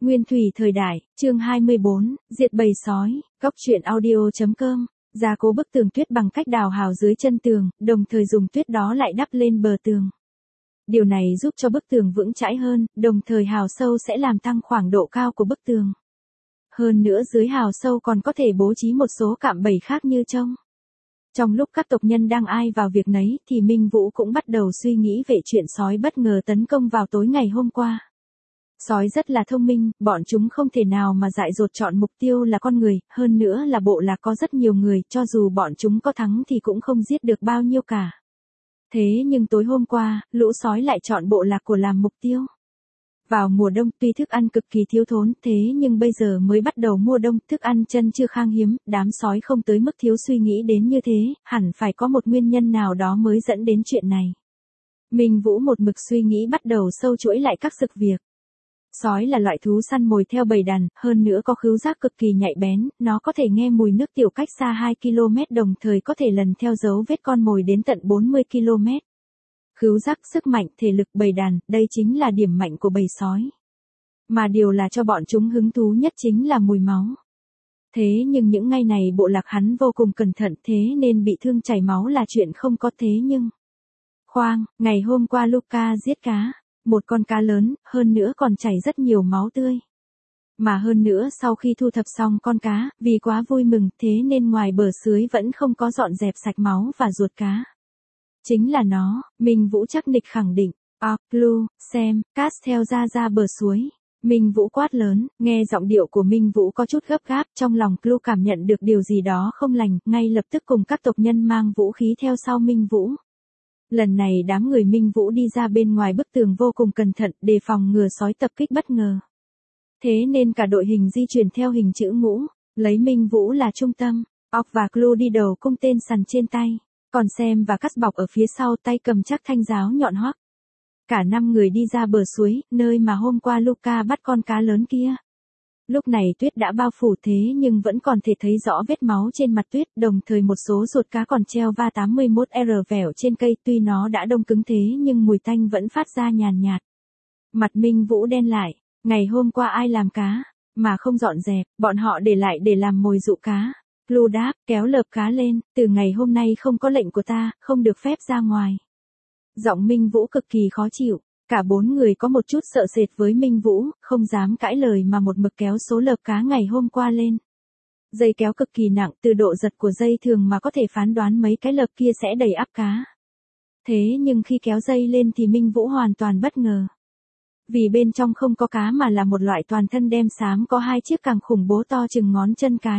Nguyên thủy thời đại, chương 24, diệt bầy sói, góc truyện audio.com. Gia cố bức tường tuyết bằng cách đào hào dưới chân tường, đồng thời dùng tuyết đó lại đắp lên bờ tường. Điều này giúp cho bức tường vững chãi hơn, đồng thời hào sâu sẽ làm tăng khoảng độ cao của bức tường. Hơn nữa dưới hào sâu còn có thể bố trí một số cạm bẫy khác như trông. Trong lúc các tộc nhân đang ai vào việc nấy thì Minh Vũ cũng bắt đầu suy nghĩ về chuyện sói bất ngờ tấn công vào tối ngày hôm qua. Sói rất là thông minh, bọn chúng không thể nào mà dại dột chọn mục tiêu là con người, hơn nữa là bộ lạc có rất nhiều người, cho dù bọn chúng có thắng thì cũng không giết được bao nhiêu cả. Thế nhưng tối hôm qua, lũ sói lại chọn bộ lạc của làm mục tiêu. Vào mùa đông tuy thức ăn cực kỳ thiếu thốn, thế nhưng bây giờ mới bắt đầu mùa đông, thức ăn chân chưa khan hiếm, đám sói không tới mức thiếu suy nghĩ đến như thế, hẳn phải có một nguyên nhân nào đó mới dẫn đến chuyện này. Minh Vũ một mực suy nghĩ bắt đầu sâu chuỗi lại các sự việc. Sói là loại thú săn mồi theo bầy đàn, hơn nữa có khứu giác cực kỳ nhạy bén, nó có thể nghe mùi nước tiểu cách xa 2 km đồng thời có thể lần theo dấu vết con mồi đến tận 40 km. Khứu giác, sức mạnh, thể lực bầy đàn, đây chính là điểm mạnh của bầy sói. Mà điều là cho bọn chúng hứng thú nhất chính là mùi máu. Thế nhưng những ngày này bộ lạc hắn vô cùng cẩn thận, thế nên bị thương chảy máu là chuyện không có. Thế nhưng khoang, ngày hôm qua Luca giết cá, một con cá lớn, hơn nữa còn chảy rất nhiều máu tươi. Mà hơn nữa sau khi thu thập xong con cá, vì quá vui mừng, thế nên ngoài bờ sưới vẫn không có dọn dẹp sạch máu và ruột cá. Chính là nó, Minh Vũ chắc nịch khẳng định. Blue, xem, cast theo ra bờ suối. Minh Vũ quát lớn, nghe giọng điệu của Minh Vũ có chút gấp gáp, trong lòng Blue cảm nhận được điều gì đó không lành, ngay lập tức cùng các tộc nhân mang vũ khí theo sau Minh Vũ. Lần này đám người Minh Vũ đi ra bên ngoài bức tường vô cùng cẩn thận, đề phòng ngừa sói tập kích bất ngờ. Thế nên cả đội hình di chuyển theo hình chữ ngũ, lấy Minh Vũ là trung tâm, Ock và Blue đi đầu cung tên sằn trên tay. Còn Xem và Cắt bọc ở phía sau tay cầm chắc thanh giáo nhọn hoắt. Cả 5 người đi ra bờ suối, nơi mà hôm qua Luca bắt con cá lớn kia. Lúc này tuyết đã bao phủ thế nhưng vẫn còn thể thấy rõ vết máu trên mặt tuyết, đồng thời một số ruột cá còn treo va 81R vẻo trên cây, tuy nó đã đông cứng thế nhưng mùi tanh vẫn phát ra nhàn nhạt. Mặt Minh Vũ đen lại, ngày hôm qua ai làm cá, mà không dọn dẹp, bọn họ để lại để làm mồi dụ cá. Blue đáp, kéo lợp cá lên, từ ngày hôm nay không có lệnh của ta, không được phép ra ngoài. Giọng Minh Vũ cực kỳ khó chịu, cả 4 người có một chút sợ sệt với Minh Vũ, không dám cãi lời mà một mực kéo số lợp cá ngày hôm qua lên. Dây kéo cực kỳ nặng, từ độ giật của dây thường mà có thể phán đoán mấy cái lợp kia sẽ đầy ắp cá. Thế nhưng khi kéo dây lên thì Minh Vũ hoàn toàn bất ngờ. Vì bên trong không có cá mà là một loại toàn thân đen xám có 2 chiếc càng khủng bố to chừng ngón chân cái.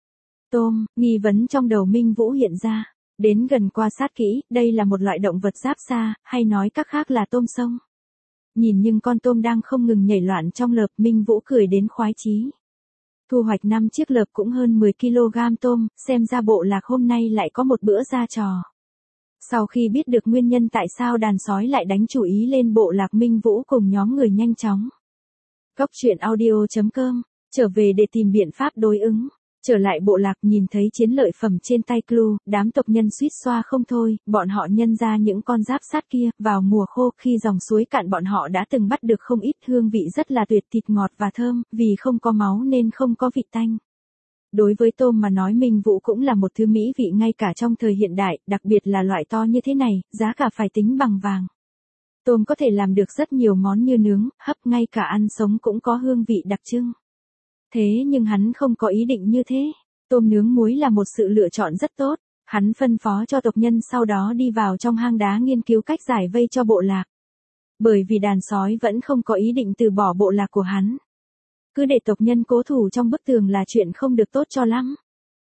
Tôm, nghi vấn trong đầu Minh Vũ hiện ra. Đến gần quan sát kỹ, đây là một loại động vật giáp xa, hay nói cách khác là tôm sông. Nhìn nhưng con tôm đang không ngừng nhảy loạn trong lợp, Minh Vũ cười đến khoái chí. Thu hoạch 5 chiếc lợp cũng hơn 10 kg tôm, xem ra bộ lạc hôm nay lại có một bữa ra trò. Sau khi biết được nguyên nhân tại sao đàn sói lại đánh chủ ý lên bộ lạc, Minh Vũ cùng nhóm người nhanh chóng. Góc truyện audio.com, trở về để tìm biện pháp đối ứng. Trở lại bộ lạc nhìn thấy chiến lợi phẩm trên tay Blue, đám tộc nhân suýt xoa không thôi, bọn họ nhân ra những con giáp sát kia, vào mùa khô khi dòng suối cạn bọn họ đã từng bắt được không ít, hương vị rất là tuyệt, thịt ngọt và thơm, vì không có máu nên không có vị tanh. Đối với tôm mà nói, Minh Vũ cũng là một thứ mỹ vị ngay cả trong thời hiện đại, đặc biệt là loại to như thế này, giá cả phải tính bằng vàng. Tôm có thể làm được rất nhiều món như nướng, hấp, ngay cả ăn sống cũng có hương vị đặc trưng. Thế nhưng hắn không có ý định như thế. Tôm nướng muối là một sự lựa chọn rất tốt. Hắn phân phó cho tộc nhân sau đó đi vào trong hang đá nghiên cứu cách giải vây cho bộ lạc. Bởi vì đàn sói vẫn không có ý định từ bỏ bộ lạc của hắn. Cứ để tộc nhân cố thủ trong bức tường là chuyện không được tốt cho lắm.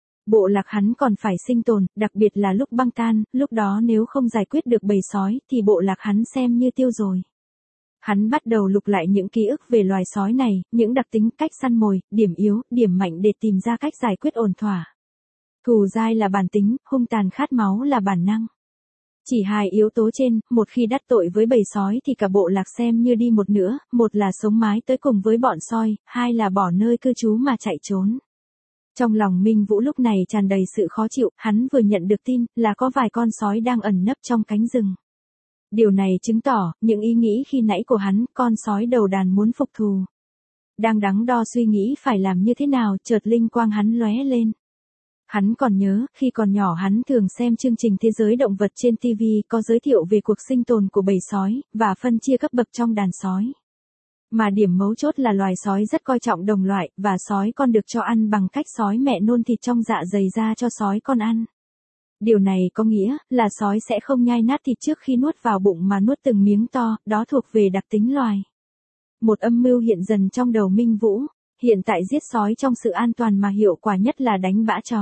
Bộ lạc hắn còn phải sinh tồn, đặc biệt là lúc băng tan, lúc đó nếu không giải quyết được bầy sói thì bộ lạc hắn xem như tiêu rồi. Hắn bắt đầu lục lại những ký ức về loài sói này, những đặc tính, cách săn mồi, điểm yếu, điểm mạnh để tìm ra cách giải quyết ổn thỏa. Thù dai là bản tính, hung tàn khát máu là bản năng. Chỉ 2 yếu tố trên, một khi đắc tội với bầy sói thì cả bộ lạc xem như đi một nửa, một là sống mái tới cùng với bọn sói, 2 là bỏ nơi cư trú mà chạy trốn. Trong lòng Minh Vũ lúc này tràn đầy sự khó chịu, hắn vừa nhận được tin là có vài con sói đang ẩn nấp trong cánh rừng. Điều này chứng tỏ, những ý nghĩ khi nãy của hắn, con sói đầu đàn muốn phục thù. Đang đắn đo suy nghĩ phải làm như thế nào, chợt linh quang hắn lóe lên. Hắn còn nhớ, khi còn nhỏ hắn thường xem chương trình Thế giới động vật trên TV có giới thiệu về cuộc sinh tồn của bầy sói, và phân chia cấp bậc trong đàn sói. Mà điểm mấu chốt là loài sói rất coi trọng đồng loại, và sói con được cho ăn bằng cách sói mẹ nôn thịt trong dạ dày ra cho sói con ăn. Điều này có nghĩa là sói sẽ không nhai nát thịt trước khi nuốt vào bụng mà nuốt từng miếng to, đó thuộc về đặc tính loài. Một âm mưu hiện dần trong đầu Minh Vũ, hiện tại giết sói trong sự an toàn mà hiệu quả nhất là đánh bã chó.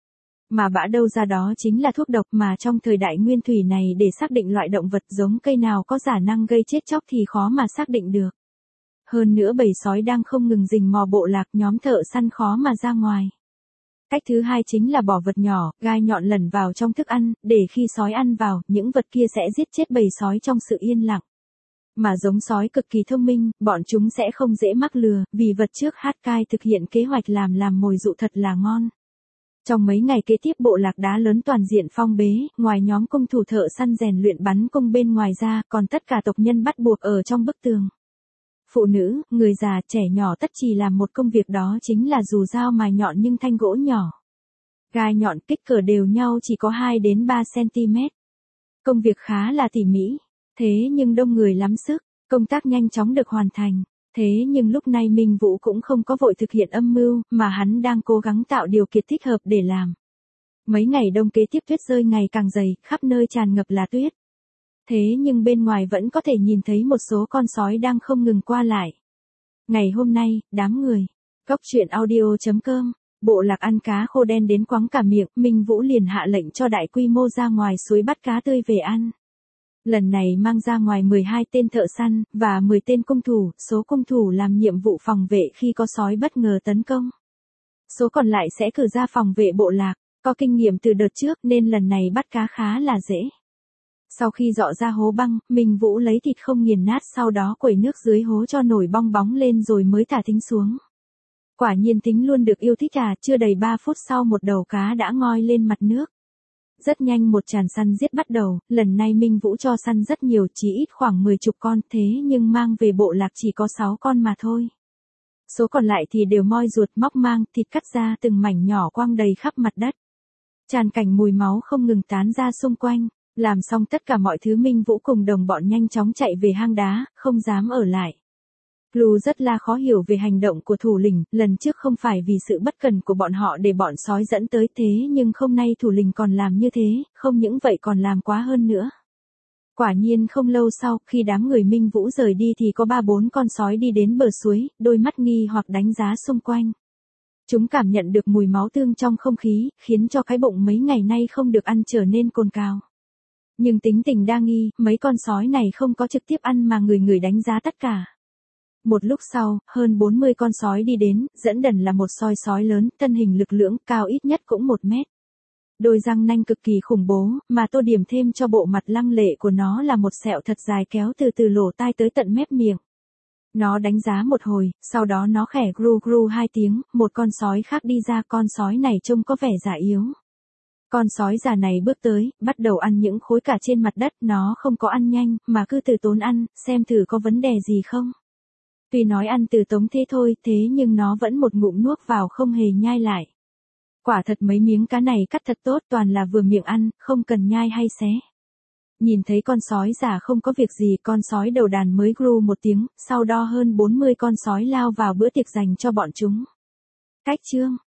Mà bã đâu ra đó chính là thuốc độc mà trong thời đại nguyên thủy này để xác định loại động vật giống cây nào có khả năng gây chết chóc thì khó mà xác định được. Hơn nữa bầy sói đang không ngừng rình mò bộ lạc, nhóm thợ săn khó mà ra ngoài. Cách thứ hai chính là bỏ vật nhỏ, gai nhọn lẩn vào trong thức ăn, để khi sói ăn vào, những vật kia sẽ giết chết bầy sói trong sự yên lặng. Mà giống sói cực kỳ thông minh, bọn chúng sẽ không dễ mắc lừa, vì vật trước Hakai thực hiện kế hoạch làm mồi dụ thật là ngon. Trong mấy ngày kế tiếp bộ lạc đá lớn toàn diện phong bế, ngoài nhóm cung thủ thợ săn rèn luyện bắn cung bên ngoài ra, còn tất cả tộc nhân bắt buộc ở trong bức tường. Phụ nữ, người già, trẻ nhỏ tất chỉ làm một công việc, đó chính là dù dao mài nhọn nhưng thanh gỗ nhỏ. Gai nhọn kích cỡ đều nhau chỉ có 2 đến 3 cm. Công việc khá là tỉ mỉ. Thế nhưng đông người lắm sức, công tác nhanh chóng được hoàn thành. Thế nhưng lúc này Minh Vũ cũng không có vội thực hiện âm mưu, mà hắn đang cố gắng tạo điều kiện thích hợp để làm. Mấy ngày đông kế tiếp tuyết rơi ngày càng dày, khắp nơi tràn ngập là tuyết. Thế nhưng bên ngoài vẫn có thể nhìn thấy một số con sói đang không ngừng qua lại. Ngày hôm nay, đám người, Góc Truyện Audio.com, bộ lạc ăn cá khô đen đến quáng cả miệng, Minh Vũ liền hạ lệnh cho đại quy mô ra ngoài suối bắt cá tươi về ăn. Lần này mang ra ngoài 12 tên thợ săn, và 10 tên cung thủ, số cung thủ làm nhiệm vụ phòng vệ khi có sói bất ngờ tấn công. Số còn lại sẽ cử ra phòng vệ bộ lạc, có kinh nghiệm từ đợt trước nên lần này bắt cá khá là dễ. Sau khi dọ ra hố băng, Minh Vũ lấy thịt không nghiền nát, sau đó quẩy nước dưới hố cho nổi bong bóng lên rồi mới thả thính xuống. Quả nhiên thính luôn được yêu thích chưa đầy 3 phút sau một đầu cá đã ngoi lên mặt nước. Rất nhanh một tràn săn giết bắt đầu, lần này Minh Vũ cho săn rất nhiều, chỉ ít khoảng 10 con, thế nhưng mang về bộ lạc chỉ có 6 con mà thôi. Số còn lại thì đều moi ruột móc mang, thịt cắt ra từng mảnh nhỏ quăng đầy khắp mặt đất. Tràn cảnh mùi máu không ngừng tán ra xung quanh. Làm xong tất cả mọi thứ, Minh Vũ cùng đồng bọn nhanh chóng chạy về hang đá, không dám ở lại. Blue rất là khó hiểu về hành động của thủ lĩnh, lần trước không phải vì sự bất cần của bọn họ để bọn sói dẫn tới, thế nhưng hôm nay thủ lĩnh còn làm như thế, không những vậy còn làm quá hơn nữa. Quả nhiên không lâu sau, khi đám người Minh Vũ rời đi thì có 3-4 con sói đi đến bờ suối, đôi mắt nghi hoặc đánh giá xung quanh. Chúng cảm nhận được mùi máu tươi trong không khí, khiến cho cái bụng mấy ngày nay không được ăn trở nên cồn cào. Nhưng tính tình đa nghi, mấy con sói này không có trực tiếp ăn mà người đánh giá tất cả. Một lúc sau, hơn 40 con sói đi đến, dẫn đần là một sói sói lớn, thân hình lực lưỡng, cao ít nhất cũng 1 mét. Đôi răng nanh cực kỳ khủng bố, mà tô điểm thêm cho bộ mặt lăng lệ của nó là một sẹo thật dài kéo từ lỗ tai tới tận mép miệng. Nó đánh giá một hồi, sau đó nó khẽ gru gru 2 tiếng, một con sói khác đi ra, con sói này trông có vẻ già yếu. Con sói già này bước tới, bắt đầu ăn những khối cả trên mặt đất, nó không có ăn nhanh, mà cứ từ tốn ăn, xem thử có vấn đề gì không. Tuy nói ăn từ tống thế thôi, thế nhưng nó vẫn một ngụm nuốt vào không hề nhai lại. Quả thật mấy miếng cá này cắt thật tốt, toàn là vừa miệng ăn, không cần nhai hay xé. Nhìn thấy con sói già không có việc gì, con sói đầu đàn mới gru 1 tiếng, sau đó hơn 40 con sói lao vào bữa tiệc dành cho bọn chúng. Cách chương